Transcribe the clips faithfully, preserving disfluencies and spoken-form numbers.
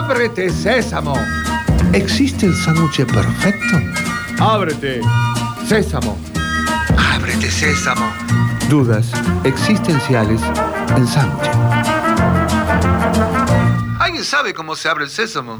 ¡Ábrete, sésamo! ¿Existe el sándwich perfecto? ¡Ábrete, sésamo! ¡Ábrete, sésamo! Dudas existenciales en sándwich. ¿Alguien sabe cómo se abre el sésamo?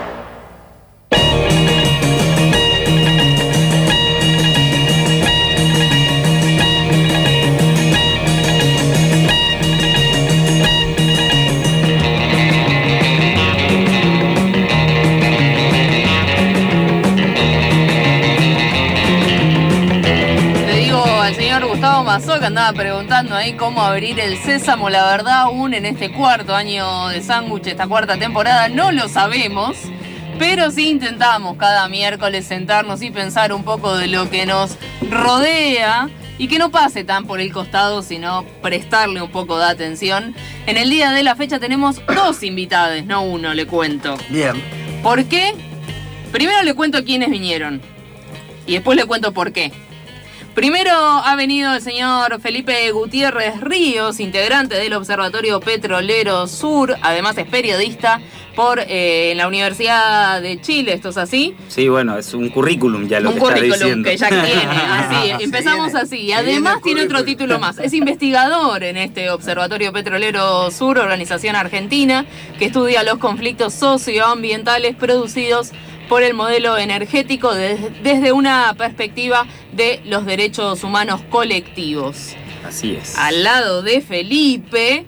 Mazó, que andaba preguntando ahí cómo abrir el sésamo. La verdad, aún en este cuarto año de sándwich, esta cuarta temporada, no lo sabemos, pero sí intentamos cada miércoles sentarnos y pensar un poco de lo que nos rodea y que no pase tan por el costado, sino prestarle un poco de atención. En el día de la fecha tenemos dos invitados, no uno, le cuento. Bien. ¿Por qué? Primero le cuento quiénes vinieron y después le cuento por qué. Primero ha venido el señor Felipe Gutiérrez Ríos, integrante del Observatorio Petrolero Sur, además es periodista por eh, la Universidad de Chile, ¿esto es así? Sí, bueno, es un currículum ya lo un que está diciendo. Un currículum que ya tiene, así, empezamos así. Y además tiene otro título más, es investigador en este Observatorio Petrolero Sur, organización argentina, que estudia los conflictos socioambientales producidos por el modelo energético desde una perspectiva de los derechos humanos colectivos. Así es. Al lado de Felipe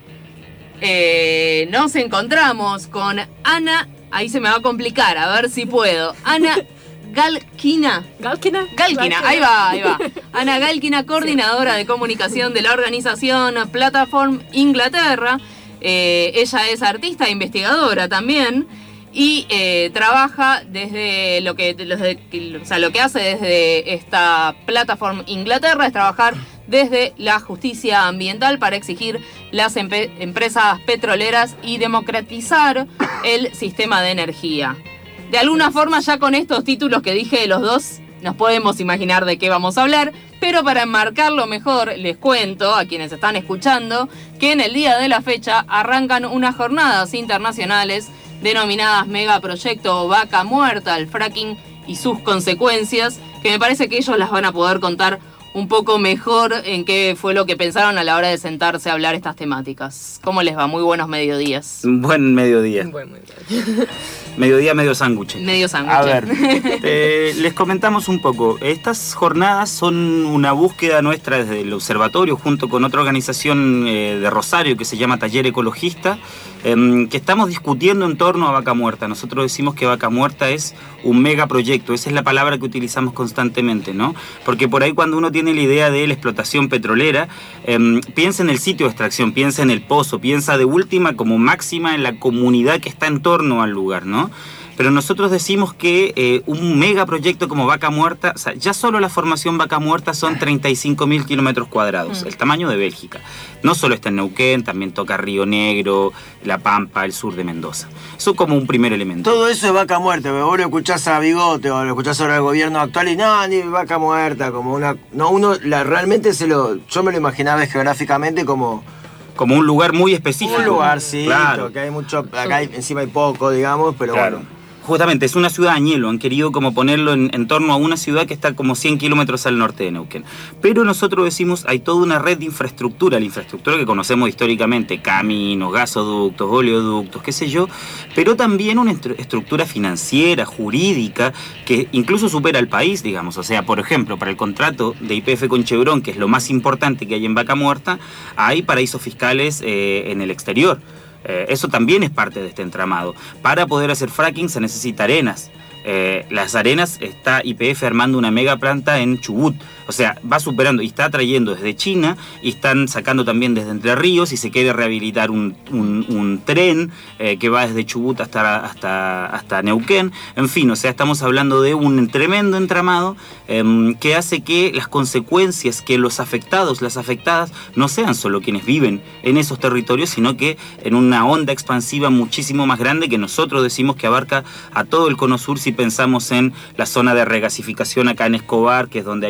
eh, nos encontramos con Ana, ahí se me va a complicar, a ver si puedo. Ana Galkina. ¿Galkina? Galkina, ahí va, ahí va. Ana Galkina, coordinadora de comunicación de la organización Platform Inglaterra. Eh, ella es artista e investigadora también. Y eh, trabaja desde lo que, desde, o sea, lo que hace desde esta plataforma Inglaterra es trabajar desde la justicia ambiental para exigir las empe- empresas petroleras y democratizar el sistema de energía. De alguna forma, ya con estos títulos que dije de los dos, nos podemos imaginar de qué vamos a hablar, pero para enmarcarlo mejor, les cuento a quienes están escuchando que en el día de la fecha arrancan unas jornadas internacionales denominadas Megaproyecto Vaca Muerta, el fracking y sus consecuencias, que me parece que ellos las van a poder contar un poco mejor en qué fue lo que pensaron a la hora de sentarse a hablar estas temáticas. ¿Cómo les va? Muy buenos mediodías. Buen mediodía. Buen mediodía. Mediodía medio sándwich. Medio sándwich. A ver, eh, les comentamos un poco. Estas jornadas son una búsqueda nuestra desde el observatorio, junto con otra organización eh, de Rosario que se llama Taller Ecologista, eh, que estamos discutiendo en torno a Vaca Muerta. Nosotros decimos que Vaca Muerta es un megaproyecto, esa es la palabra que utilizamos constantemente, ¿no? Porque por ahí cuando uno tiene la idea de la explotación petrolera, eh, piensa en el sitio de extracción, piensa en el pozo, piensa de última como máxima en la comunidad que está en torno al lugar, ¿no? Pero nosotros decimos que eh, un megaproyecto como Vaca Muerta, o sea, ya solo la formación Vaca Muerta son treinta y cinco mil kilómetros cuadrados, mm. el tamaño de Bélgica. No solo está en Neuquén, también toca Río Negro, La Pampa, el sur de Mendoza. Eso como un primer elemento. Todo eso es Vaca Muerta, vos lo escuchás a Bigote o lo escuchás ahora al gobierno actual y no, ni Vaca Muerta, como una... No, uno la, realmente se lo... Yo me lo imaginaba geográficamente como... Como un lugar muy específico. Un lugar, sí, claro. Que hay mucho... Acá hay, encima hay poco, digamos, pero claro. Bueno... Justamente, es una ciudad añelo, han querido como ponerlo en, en torno a una ciudad que está como cien kilómetros al norte de Neuquén. Pero nosotros decimos, hay toda una red de infraestructura, la infraestructura que conocemos históricamente, caminos, gasoductos, oleoductos, qué sé yo, pero también una estructura financiera, jurídica, que incluso supera al país, digamos. O sea, por ejemplo, para el contrato de Y P F con Chevron, que es lo más importante que hay en Vaca Muerta, hay paraísos fiscales eh, en el exterior. Eh, eso también es parte de este entramado. Para poder hacer fracking se necesita arenas. Eh, las arenas está Y P F armando una mega planta en Chubut. O sea, va superando y está trayendo desde China y están sacando también desde Entre Ríos y se quiere rehabilitar un, un, un tren eh, que va desde Chubut hasta, hasta, hasta Neuquén. En fin, o sea, estamos hablando de un tremendo entramado eh, que hace que las consecuencias, que los afectados, las afectadas, no sean solo quienes viven en esos territorios, sino que en una onda expansiva muchísimo más grande que nosotros decimos que abarca a todo el Cono Sur si pensamos en la zona de regasificación acá en Escobar, que es donde hay unos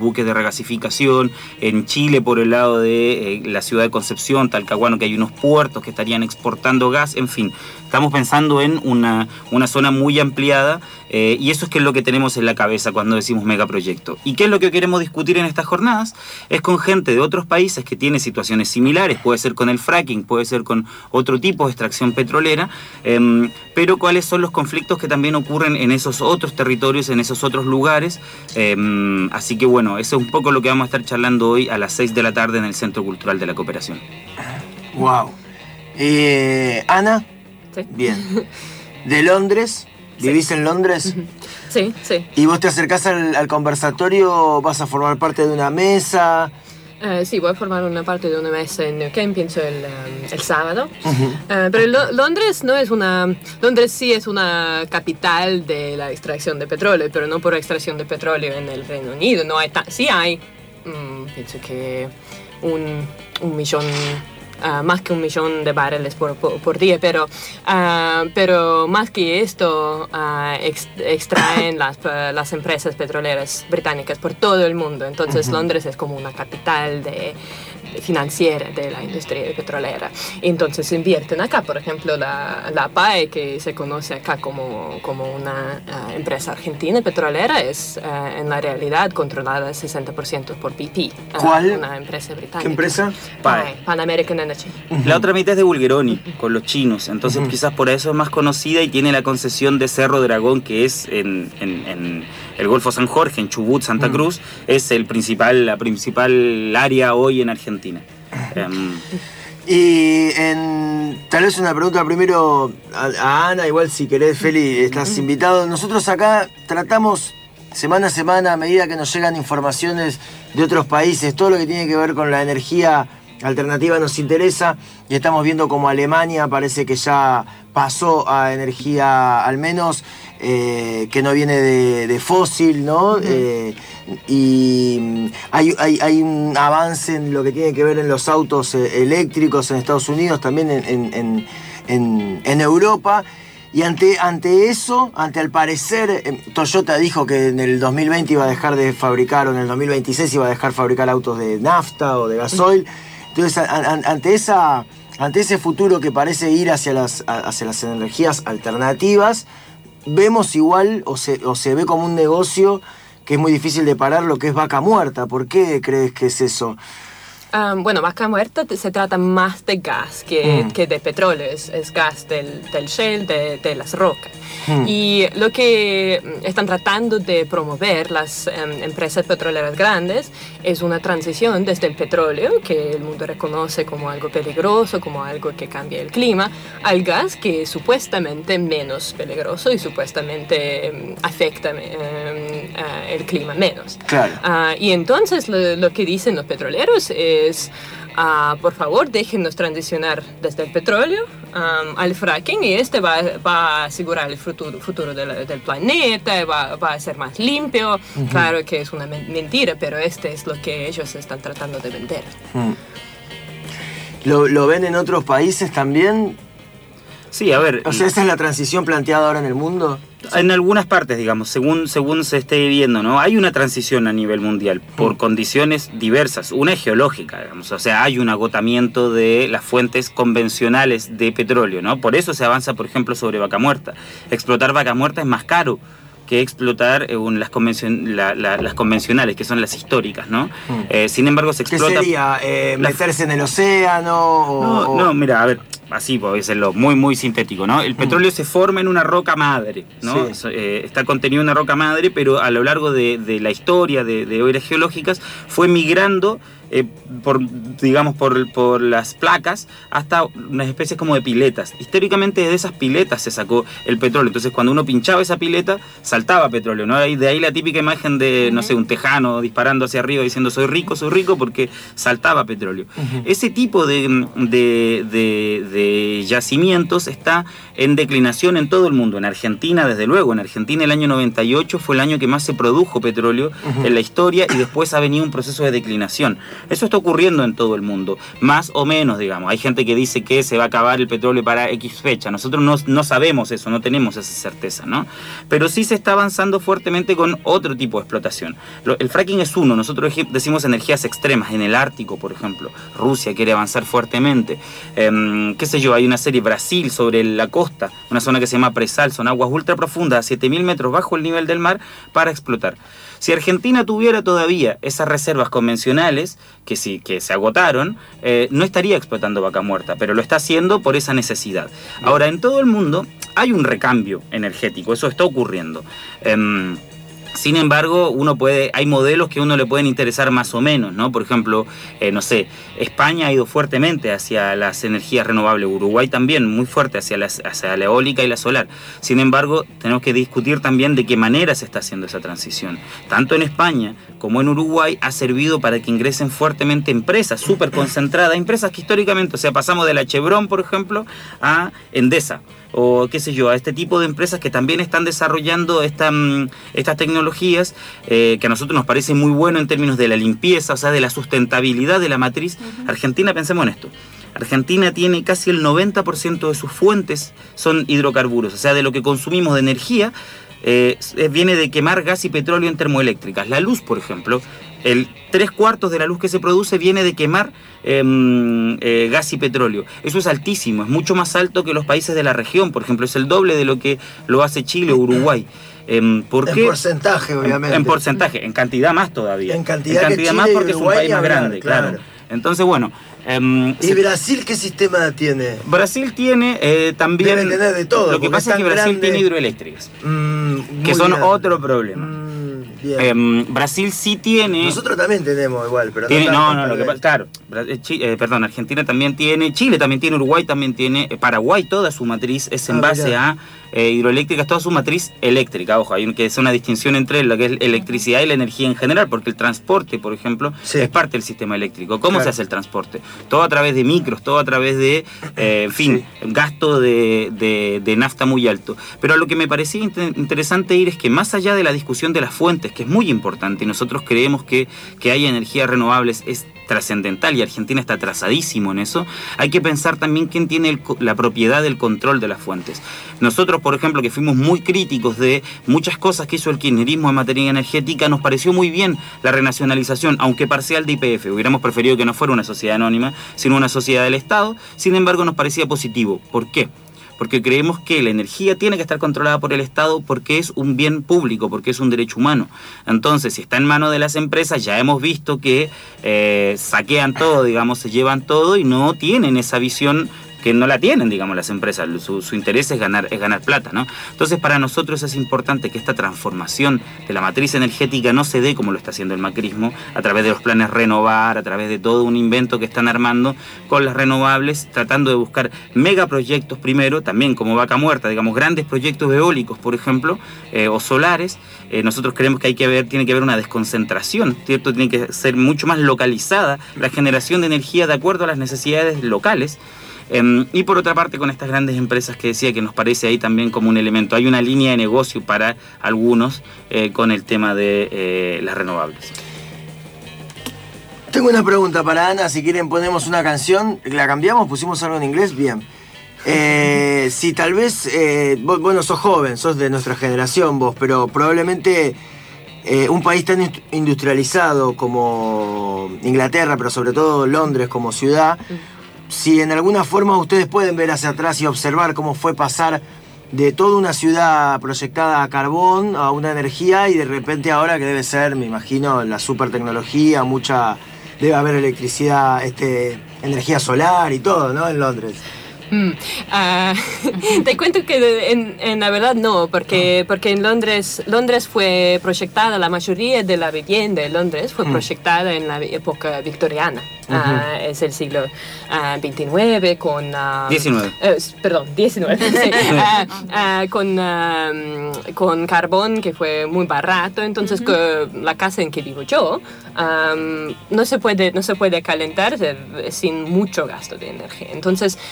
buques de regasificación, en Chile por el lado de eh, la ciudad de Concepción, Talcahuano, que hay unos puertos que estarían exportando gas, en fin, estamos pensando en una, una zona muy ampliada eh, y eso es que es lo que tenemos en la cabeza cuando decimos megaproyecto. ¿Y qué es lo que queremos discutir en estas jornadas? Es con gente de otros países que tiene situaciones similares, puede ser con el fracking, puede ser con otro tipo de extracción petrolera, eh, pero cuáles son los conflictos que también ocurren en esos otros territorios, en esos otros lugares. Eh, así que bueno, eso es un poco lo que vamos a estar charlando hoy a las seis de la tarde en el Centro Cultural de la Cooperación. Wow. Eh, Ana. Sí. Bien. ¿De Londres? ¿Vivís sí. en Londres? Sí, sí. ¿Y vos te acercás al, al conversatorio? ¿Vas a formar parte de una mesa? Uh, sí, voy a formar una parte de una mesa en New Kent, pienso el, um, el sábado. Uh-huh. Uh, pero Lo- Londres no es una... Londres sí es una capital de la extracción de petróleo, pero no por extracción de petróleo en el Reino Unido. No hay ta- sí hay, um, pienso que un, un millón... Uh, más que un millón de barriles por, por, por día, pero, uh, pero más que esto uh, ex, extraen las, uh, las empresas petroleras británicas por todo el mundo. Entonces uh-huh. Londres es como una capital de, de financiera de la industria petrolera. Entonces invierten acá, por ejemplo, la, la P A E, que se conoce acá como, como una uh, empresa argentina petrolera, es uh, en la realidad controlada al sesenta por ciento por B P. Uh, ¿Cuál? Una empresa británica. ¿Qué empresa? P A E. Pan American Energy. La otra mitad es de Bulgeroni, con los chinos, entonces uh-huh. quizás por eso es más conocida y tiene la concesión de Cerro Dragón, que es en, en, en el Golfo San Jorge, en Chubut, Santa uh-huh. Cruz, es el principal, la principal área hoy en Argentina. Um, Y en, tal vez una pregunta primero a, a Ana, igual si querés, Feli, estás uh-huh. invitado. Nosotros acá tratamos semana a semana, a medida que nos llegan informaciones de otros países, todo lo que tiene que ver con la energía alternativa nos interesa, y estamos viendo como Alemania parece que ya pasó a energía, al menos eh, que no viene de, de fósil, ¿no? Uh-huh. Eh, y hay, hay, hay un avance en lo que tiene que ver en los autos eh, eléctricos en Estados Unidos, también en, en, en, en Europa. Y ante, ante eso, ante al parecer, eh, Toyota dijo que en el dos mil veinte iba a dejar de fabricar, o en el dos mil veintiséis iba a dejar de fabricar autos de nafta o de gasoil. Entonces, a, a, ante, esa, ante ese futuro que parece ir hacia las, hacia las energías alternativas, vemos igual, o se, o se ve como un negocio que es muy difícil de parar, lo que es vaca muerta. ¿Por qué crees que es eso? Um, bueno, vaca muerta se trata más de gas que, mm. que de petróleo, es, es gas del, del shale, de, de las rocas. Mm. Y lo que están tratando de promover las um, empresas petroleras grandes es una transición desde el petróleo, que el mundo reconoce como algo peligroso, como algo que cambia el clima, al gas, que es supuestamente menos peligroso y supuestamente um, afecta um, uh, el clima menos. Claro. Uh, y entonces lo, lo que dicen los petroleros es Es, uh, por favor, déjenos transicionar desde el petróleo um, al fracking, y este va, va a asegurar el futuro, futuro del, del planeta, va, va a ser más limpio. Uh-huh. Claro que es una mentira, pero este es lo que ellos están tratando de vender. Uh-huh. ¿Lo, ¿Lo ven en otros países también? Sí, a ver... O sea, ¿esa es la transición planteada ahora en el mundo? En algunas partes, digamos, según, según se esté viendo, ¿no? Hay una transición a nivel mundial por mm. condiciones diversas. Una es geológica, digamos, o sea, hay un agotamiento de las fuentes convencionales de petróleo, ¿no? Por eso se avanza, por ejemplo, sobre vaca muerta. Explotar vaca muerta es más caro que explotar eh, las, convencion la, la, las convencionales, que son las históricas, ¿no? Mm. Eh, sin embargo, se explota... ¿Qué sería? Eh, ¿Meterse en el océano? O... No, no, mira, a ver... Así, puede serlo muy, muy sintético, ¿no? El petróleo mm. se forma en una roca madre, ¿no? Sí. Eh, está contenido en una roca madre, pero a lo largo de, de la historia de, de eras geológicas fue migrando eh, por, digamos, por, por las placas hasta unas especies como de piletas. Históricamente de esas piletas se sacó el petróleo. Entonces, cuando uno pinchaba esa pileta, saltaba petróleo, ¿no? Y de ahí la típica imagen de, no sé, un tejano disparando hacia arriba diciendo soy rico, soy rico, porque saltaba petróleo. Uh-huh. Ese tipo de, de, de, de de yacimientos está en declinación en todo el mundo. En Argentina, desde luego, en Argentina el año noventa y ocho fue el año que más se produjo petróleo uh-huh. en la historia y después ha venido un proceso de declinación. Eso está ocurriendo en todo el mundo, más o menos, digamos. Hay gente que dice que se va a acabar el petróleo para X fecha. Nosotros no, no sabemos eso, no tenemos esa certeza, ¿no? Pero sí se está avanzando fuertemente con otro tipo de explotación. El fracking es uno, nosotros decimos energías extremas, en el Ártico, por ejemplo. Rusia quiere avanzar fuertemente. Eh, qué sé yo, hay una serie Brasil sobre la costa, una zona que se llama Presal, son aguas ultra profundas, a siete mil metros bajo el nivel del mar, para explotar. Si Argentina tuviera todavía esas reservas convencionales, que sí, que se agotaron, eh, no estaría explotando Vaca Muerta, pero lo está haciendo por esa necesidad. Ahora, en todo el mundo hay un recambio energético, eso está ocurriendo. Eh, Sin embargo, uno puede, hay modelos que a uno le pueden interesar más o menos, ¿no? Por ejemplo, eh, no sé, España ha ido fuertemente hacia las energías renovables, Uruguay también muy fuerte hacia, las, hacia la eólica y la solar. Sin embargo, tenemos que discutir también de qué manera se está haciendo esa transición. Tanto en España como en Uruguay ha servido para que ingresen fuertemente empresas súper concentradas, empresas que históricamente, o sea, pasamos de la Chevron, por ejemplo, a Endesa, o qué sé yo, a este tipo de empresas que también están desarrollando esta, estas tecnologías eh, que a nosotros nos parece muy bueno en términos de la limpieza, o sea, de la sustentabilidad de la matriz. Uh-huh. Argentina, pensemos en esto, Argentina tiene casi el noventa por ciento de sus fuentes son hidrocarburos, o sea, de lo que consumimos de energía eh, viene de quemar gas y petróleo en termoeléctricas. La luz, por ejemplo, el tres cuartos de la luz que se produce viene de quemar eh, eh, gas y petróleo. Eso es altísimo, es mucho más alto que los países de la región, por ejemplo, es el doble de lo que lo hace Chile o Uruguay. Eh, ¿por qué? En porcentaje, obviamente. En, en porcentaje, en cantidad más todavía. En cantidad, en cantidad que más Chile porque y Uruguay es un país más hablar, grande, claro. claro. Entonces, bueno. Eh, ¿Y se... Brasil qué sistema tiene? Brasil tiene eh, también... Debe tener de todo. Lo que pasa es que Brasil grande... tiene hidroeléctricas, mm, que son grande. otro problema. Mm. Eh, Brasil sí tiene... Nosotros también tenemos igual, pero tiene, no, no, no, lo que pasa, claro, eh, perdón, Argentina también tiene, Chile también tiene, Uruguay también tiene, eh, Paraguay toda su matriz es en ah, base mirá. a eh, hidroeléctricas, toda su matriz eléctrica, ojo, hay que hacer una distinción entre lo que es electricidad y la energía en general, porque el transporte, por ejemplo, sí. es parte del sistema eléctrico. ¿Cómo claro. se hace el transporte? Todo a través de micros, todo a través de, eh, en fin, sí. gasto de, de, de nafta muy alto. Pero a lo que me parecía inter- interesante ir es que más allá de la discusión de las fuentes, que es muy importante, y nosotros creemos que, que haya energías renovables es trascendental y Argentina está atrasadísimo en eso, hay que pensar también quién tiene el, la propiedad del control de las fuentes. Nosotros, por ejemplo, que fuimos muy críticos de muchas cosas que hizo el kirchnerismo en materia energética, nos pareció muy bien la renacionalización, aunque parcial de Y P F. Hubiéramos preferido que no fuera una sociedad anónima, sino una sociedad del Estado. Sin embargo, nos parecía positivo. ¿Por qué? Porque creemos que la energía tiene que estar controlada por el Estado porque es un bien público, porque es un derecho humano. Entonces, si está en manos de las empresas, ya hemos visto que eh, saquean todo, digamos, se llevan todo y no tienen esa visión que no la tienen, digamos, las empresas. Su, su interés es ganar, es ganar plata, ¿no? Entonces, para nosotros es importante que esta transformación de la matriz energética no se dé como lo está haciendo el macrismo, a través de los planes Renovar, a través de todo un invento que están armando con las renovables, tratando de buscar megaproyectos primero, también como Vaca Muerta, digamos, grandes proyectos eólicos, por ejemplo, eh, o solares. Eh, nosotros creemos que hay que haber, tiene que haber una desconcentración, ¿cierto? Tiene que ser mucho más localizada la generación de energía de acuerdo a las necesidades locales. Um, y por otra parte, con estas grandes empresas que decía, que nos parece ahí también como un elemento, hay una línea de negocio para algunos eh, con el tema de eh, las renovables. Tengo una pregunta para Ana, si quieren ponemos una canción, la cambiamos, pusimos algo en inglés, bien. Eh, si tal vez, eh, vos, bueno, sos joven, sos de nuestra generación vos, pero probablemente eh, un país tan industrializado como Inglaterra, pero sobre todo Londres como ciudad, si en alguna forma ustedes pueden ver hacia atrás y observar cómo fue pasar de toda una ciudad proyectada a carbón, a una energía, y de repente ahora que debe ser, me imagino, la super tecnología, mucha, debe haber electricidad, este, energía solar y todo, ¿no? En Londres. Mm, uh, te cuento que en, en la verdad no, porque, porque en Londres, Londres fue proyectada, la mayoría de la vivienda en Londres fue mm. proyectada en la época victoriana. Uh-huh. Uh, es el siglo uh, veintinueve con... Uh, diecinueve. Uh, perdón, diecinueve. Sí, uh, uh, con, uh, con carbón, que fue muy barato. Entonces, uh-huh. que la casa en que vivo yo um, no, se puede, no se puede calentar sin mucho gasto de energía. Entonces, entonces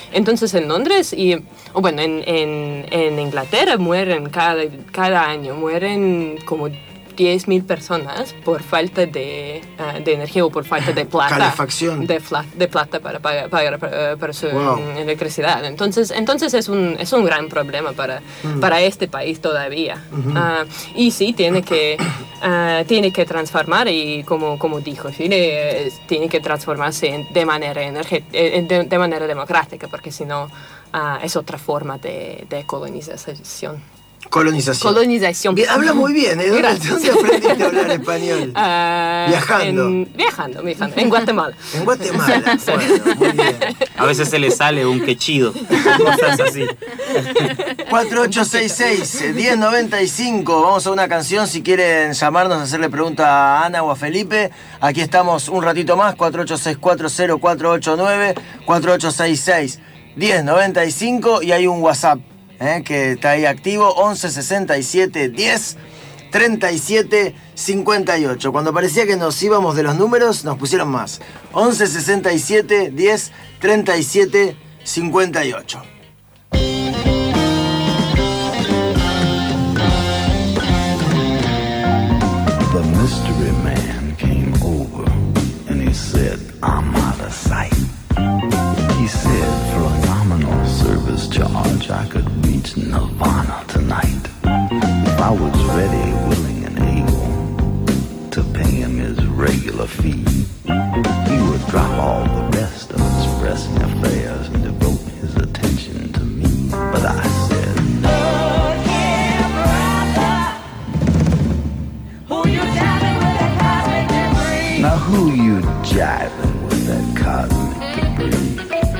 entonces en Londres y, o bueno, en, en, en Inglaterra mueren cada, cada año, mueren como diez mil personas por falta de, uh, de energía o por falta de plata. Calefacción. De, fla, de plata para pagar, pagar para, para su wow. electricidad. Entonces, entonces es, un, es un gran problema para, mm. para este país todavía. Uh-huh. uh, y sí, tiene que, uh, tiene que transformar y como, como dijo Chile, tiene que transformarse de manera, energe, de, de manera democrática, porque si no uh, es otra forma de, de colonización. Colonización. Colonización. Bien, habla muy bien, ¿eh? ¿Dónde, ¿Dónde aprendiste a hablar español? Uh, viajando. En, viajando, viajando. En Guatemala. En Guatemala. Bueno, muy bien. A veces se le sale un quechido. Cosas así. cuatro ocho seis seis, uno cero nueve cinco. Vamos a una canción. Si quieren llamarnos, hacerle pregunta a Ana o a Felipe. Aquí estamos un ratito más. cuatro ocho seis cuatro cero cuatro ocho nueve, cuatro ocho seis seis, uno cero nueve cinco. Y hay un WhatsApp. Eh, que está ahí activo, once sesenta y siete diez treinta y siete cincuenta y ocho. Cuando parecía que nos íbamos de los números, nos pusieron más. once sesenta y siete diez treinta y siete cincuenta y ocho. The mystery man came over and he said, I'm out of sight. He said, for a nominal service charge, I could reach Nirvana tonight. If I was ready, willing, and able to pay him his regular fee, he would drop all the rest of his pressing affairs and devote his attention to me. But I said, look here, brother, who you jiving with that cosmic debris? Now who you jiving with that cosmic debris?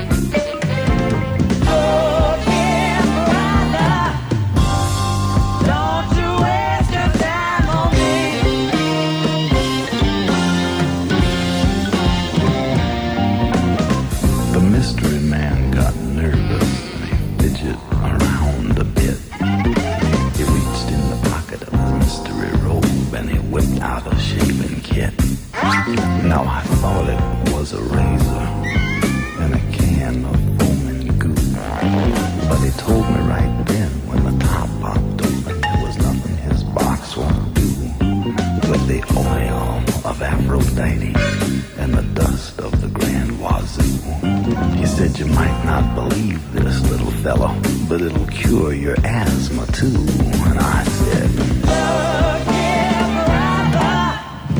Out a shaving kit. Now I thought it was a razor and a can of foaming goo, but he told me right then when the top popped open there was nothing his box won't do with the oil of Aphrodite and the dust of the Grand Wazoo. He said you might not believe this, little fellow, but it'll cure your asthma too. And I said, look here, brother,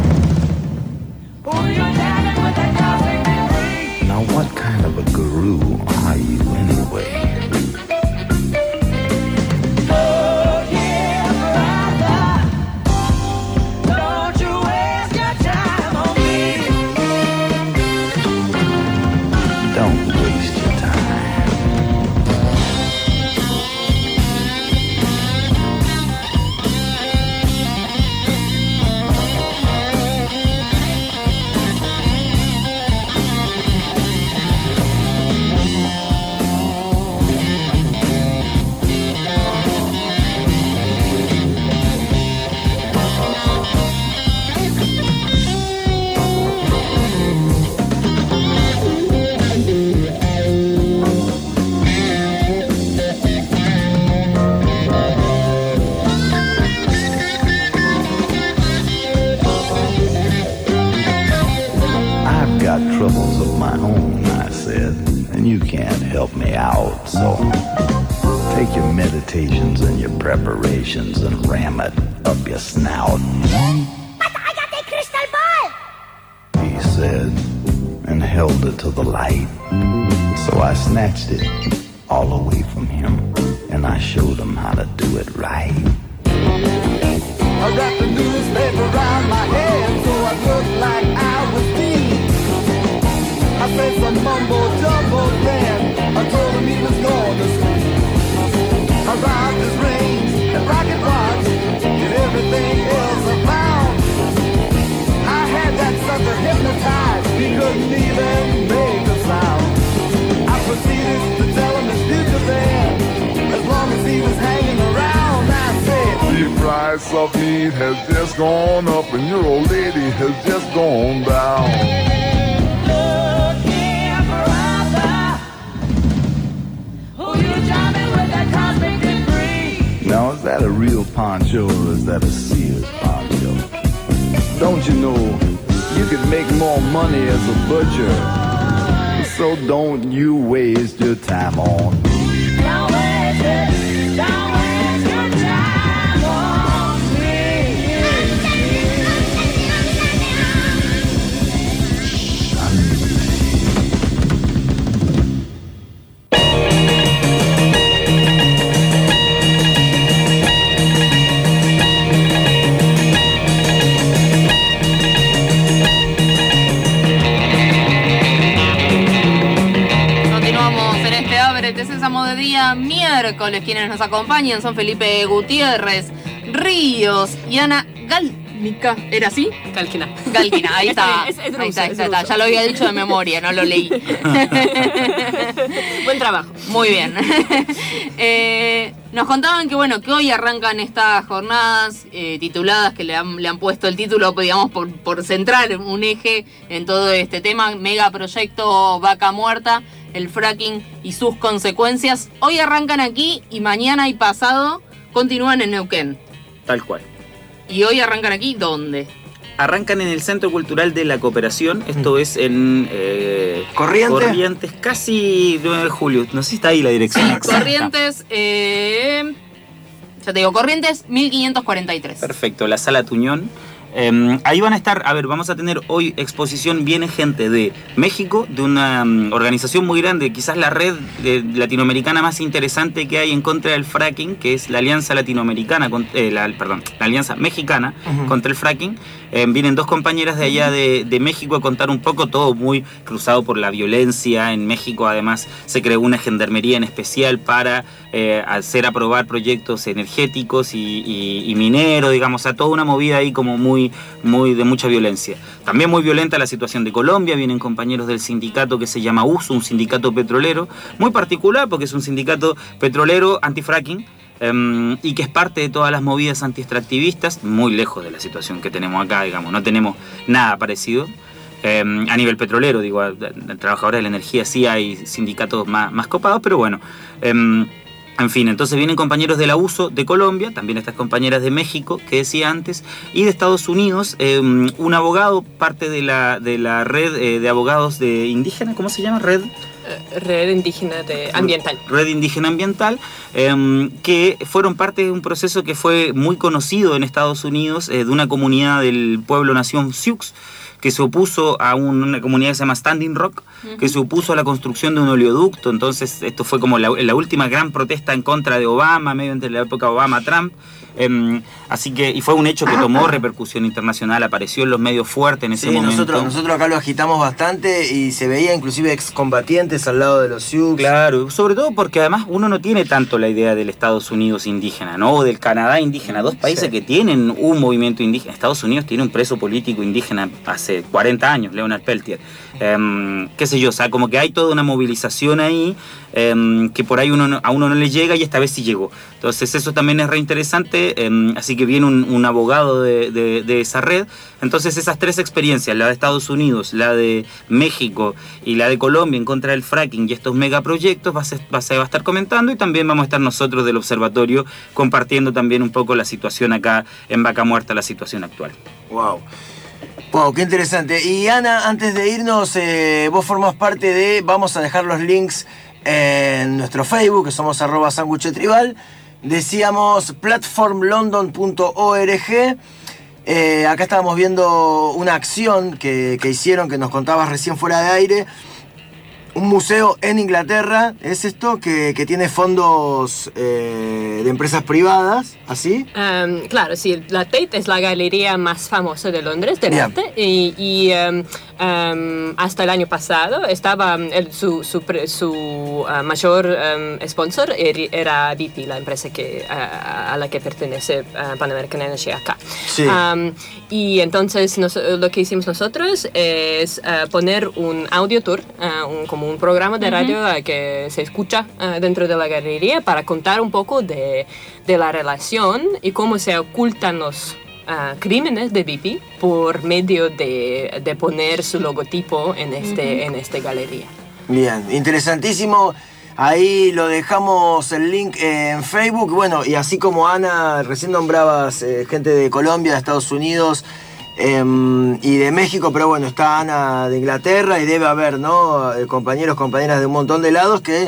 who you jiving with that cosmic debris? Now what kind of a guru are you anyway? Look here, brother, don't you waste your time on me. Don't waste your time. Troubles of my own, I said, and you can't help me out, so take your meditations and your preparations and ram it up your snout. But I got a crystal ball, he said, and held it to the light. So I snatched it all away from him, and I showed him how to do it right. I wrapped the newspaper around my head so I looked like I was dead. I said some mumbo jumbo then I told him he was going to sleep. I robbed his rings and rocket watch and everything else I found. I had that sucker hypnotized, he couldn't even make a sound. I proceeded to tell him his future there, as long as he was hanging around. I said, the price of meat has just gone up and your old lady has just gone down. that a real poncho or is that a Sears poncho? Don't you know you can make more money as a butcher? So don't you waste your time on me. Don't waste it, don't waste your time on me. De Sésamo de día miércoles. Quienes nos acompañan son Felipe Gutiérrez Ríos y Ana Gálnica. ¿Era así? Galkina. Galkina, ahí está. Es, es ruso, ahí está, es ahí está. Ya lo había dicho de memoria, no lo leí. Buen trabajo. Muy bien. eh, nos contaban que bueno, que hoy arrancan estas jornadas eh, tituladas, que le han, le han puesto el título, digamos, por, por centrar un eje en todo este tema, megaproyecto Vaca Muerta, el fracking y sus consecuencias. Hoy arrancan aquí y mañana y pasado continúan en Neuquén. Tal cual. ¿Y hoy arrancan aquí dónde? Arrancan en el Centro Cultural de la Cooperación, esto es en eh, ¿Corrientes? Corrientes, casi nueve de julio, no sé si está ahí la dirección exacta. Corrientes, eh, ya te digo, Corrientes mil quinientos cuarenta y tres. Perfecto, la Sala Tuñón. Eh, ahí van a estar, a ver, vamos a tener hoy exposición, viene gente de México, de una um, organización muy grande, quizás la red de, latinoamericana más interesante que hay en contra del fracking, que es la Alianza Latinoamericana, eh, la, perdón, la Alianza Mexicana uh-huh. contra el fracking. Eh, vienen dos compañeras de allá de, de México a contar un poco, todo muy cruzado por la violencia. En México además se creó una gendarmería en especial para eh, hacer aprobar proyectos energéticos y, y, y mineros, digamos, a toda una movida ahí como muy muy de mucha violencia. También muy violenta la situación de Colombia. Vienen compañeros del sindicato que se llama U S O, un sindicato petrolero, muy particular porque es un sindicato petrolero anti-fracking, um, y que es parte de todas las movidas anti-extractivistas, muy lejos de la situación que tenemos acá, digamos, no tenemos nada parecido. Um, a nivel petrolero, digo, a, a trabajadores de la energía sí hay sindicatos más, más copados, pero bueno... Um, En fin, entonces vienen compañeros de la U S O de Colombia, también estas compañeras de México, que decía antes, y de Estados Unidos, eh, un abogado, parte de la, de la red eh, de abogados de indígena, ¿cómo se llama? Red... Red Indígena de Ambiental. Red Indígena Ambiental, eh, que fueron parte de un proceso que fue muy conocido en Estados Unidos, eh, de una comunidad del pueblo nación Sioux, que se opuso a un, una comunidad que se llama Standing Rock, uh-huh. que se opuso a la construcción de un oleoducto. Entonces esto fue como la, la última gran protesta en contra de Obama, medio entre la época Obama-Trump. Eh, así que, y fue un hecho que tomó repercusión internacional, apareció en los medios fuertes en ese sí, momento. Nosotros, nosotros acá lo agitamos bastante y se veía inclusive excombatientes al lado de los Sioux. Claro, sobre todo porque además uno no tiene tanto la idea del Estados Unidos indígena, ¿no? O del Canadá indígena, dos países sí. que tienen un movimiento indígena. Estados Unidos tiene un preso político indígena hace cuarenta años, Leonard Peltier. Eh, qué sé yo, o sea, como que hay toda una movilización ahí eh, que por ahí uno, a uno no le llega y esta vez sí llegó. Entonces eso también es re interesante. Eh, así que viene un, un abogado de, de, de esa red. Entonces esas tres experiencias, la de Estados Unidos, la de México y la de Colombia en contra del fracking y estos megaproyectos, va a, ser, va, a ser, va a estar comentando, y también vamos a estar nosotros del observatorio compartiendo también un poco la situación acá en Vaca Muerta, la situación actual. Wow. Wow, qué interesante. Y Ana, antes de irnos, eh, vos formás parte de, vamos a dejar los links en nuestro Facebook, que somos arroba sándwich tribal. Decíamos platform london punto org. Eh, acá estábamos viendo una acción que, que hicieron, que nos contabas recién fuera de aire. Un museo en Inglaterra, ¿es esto? Que, que tiene fondos eh, de empresas privadas, ¿así? Um, claro, sí. La Tate es la galería más famosa de Londres del yeah. arte. Y, y um, um, hasta el año pasado estaba el, su, su, su uh, mayor um, sponsor era B P, la empresa que, uh, a la que pertenece uh, Pan American Energy acá. Sí. Um, y entonces nos, lo que hicimos nosotros es uh, poner un audio tour, uh, un, como un programa de radio uh-huh. que se escucha uh, dentro de la galería para contar un poco de, de la relación y cómo se ocultan los uh, crímenes de B P por medio de, de poner su logotipo en, este, uh-huh. en esta galería. Bien, interesantísimo. Ahí lo dejamos el link en Facebook. Bueno, y así como Ana, recién nombrabas eh, gente de Colombia, de Estados Unidos eh, y de México, pero bueno, está Ana de Inglaterra y debe haber, ¿no? Eh, compañeros, compañeras de un montón de lados que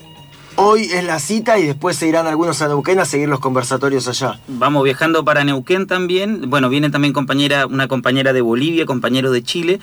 hoy es la cita y después se irán algunos a Neuquén a seguir los conversatorios allá. Vamos viajando para Neuquén también. Bueno, viene también compañera, una compañera de Bolivia, compañero de Chile,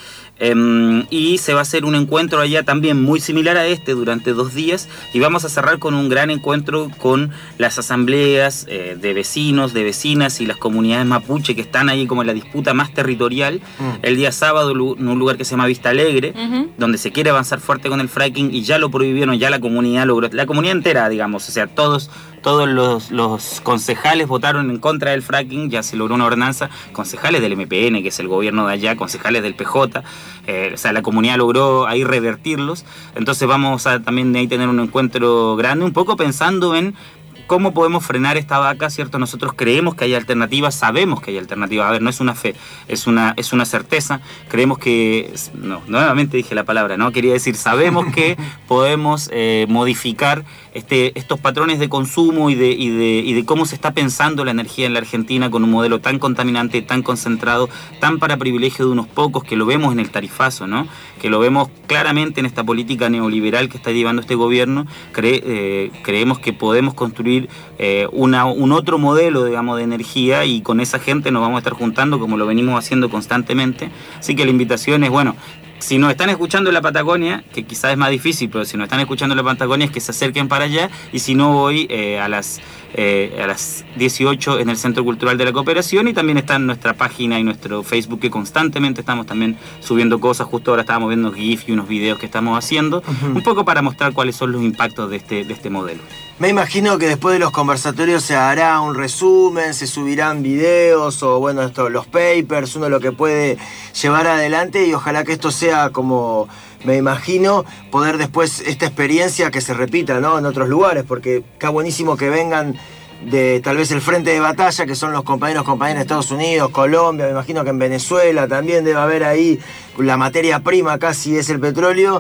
eh, y se va a hacer un encuentro allá también muy similar a este durante dos días. Y vamos a cerrar con un gran encuentro con las asambleas eh, de vecinos, de vecinas y las comunidades mapuche que están ahí como en la disputa más territorial. Mm. El día sábado en un lugar que se llama Vista Alegre, uh-huh. donde se quiere avanzar fuerte con el fracking y ya lo prohibieron, ya la comunidad logró. La comunidad entera, digamos, o sea, todos, todos los, los concejales votaron en contra del fracking, ya se logró una ordenanza, concejales del M P N, que es el gobierno de allá, concejales del P J, eh, o sea, la comunidad logró ahí revertirlos, entonces vamos a también ahí tener un encuentro grande, un poco pensando en cómo podemos frenar esta vaca, ¿cierto? Nosotros creemos que hay alternativas, sabemos que hay alternativas. A ver, no es una fe, es una, es una certeza. Creemos que... No, nuevamente dije la palabra, ¿no? Quería decir, sabemos que podemos eh, modificar este, estos patrones de consumo y de, y, de, y de cómo se está pensando la energía en la Argentina con un modelo tan contaminante, tan concentrado, tan para privilegio de unos pocos, que lo vemos en el tarifazo, ¿no? Que lo vemos claramente en esta política neoliberal que está llevando este gobierno. Cre, eh, creemos que podemos construir Eh, una, un otro modelo, digamos, de energía y con esa gente nos vamos a estar juntando como lo venimos haciendo constantemente. Así que la invitación es, bueno, si nos están escuchando en la Patagonia, que quizás es más difícil, pero si nos están escuchando en la Patagonia es que se acerquen para allá, y si no, voy eh, a las eh, a las dieciocho en el Centro Cultural de la Cooperación, y también está en nuestra página y nuestro Facebook, que constantemente estamos también subiendo cosas. Justo ahora estábamos viendo unos GIF y unos videos que estamos haciendo, uh-huh. un poco para mostrar cuáles son los impactos de este, de este modelo. Me imagino que después de los conversatorios se hará un resumen, se subirán videos o bueno, esto, los papers, uno lo que puede llevar adelante, y ojalá que esto sea como, me imagino, poder después esta experiencia que se repita, ¿no? En otros lugares, porque está buenísimo que vengan de tal vez el frente de batalla, que son los compañeros, compañeras de Estados Unidos, Colombia, me imagino que en Venezuela también debe haber ahí la materia prima, casi es el petróleo,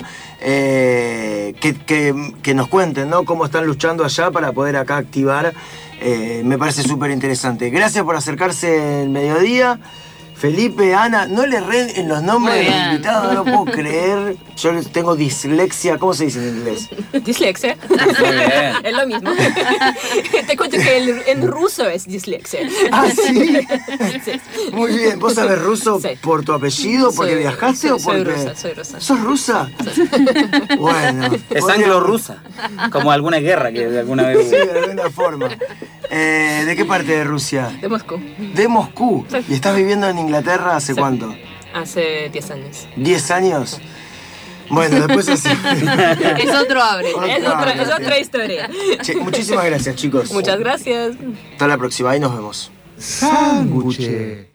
eh, que, que, que nos cuenten, ¿no? Cómo están luchando allá para poder acá activar, eh, me parece súper interesante. Gracias por acercarse el mediodía. Felipe, Ana, no le erren en los nombres de los invitados, no lo puedo creer. Yo tengo dislexia, ¿cómo se dice en inglés? Dislexia. Es lo mismo. Te cuento que el, en ruso es dislexia. ¿Ah, sí? Sí. Muy bien. ¿Vos sabés ruso sí. por tu apellido, porque soy, viajaste soy, o porque...? Soy rusa, soy rusa. ¿Sos rusa? Sí. Bueno. Es anglo-rusa, como alguna guerra que de alguna vez... Sí, de alguna forma. Eh, ¿De qué parte de Rusia? De Moscú. ¿De Moscú? Sí. ¿Y estás viviendo en Inglaterra hace sí. cuánto? Hace diez años. ¿diez años? Bueno, después así. Es otro abre. Otro es, otra, abre. es otra historia. Che, muchísimas gracias, chicos. Muchas gracias. Hasta la próxima, ahí nos vemos. Sándwich.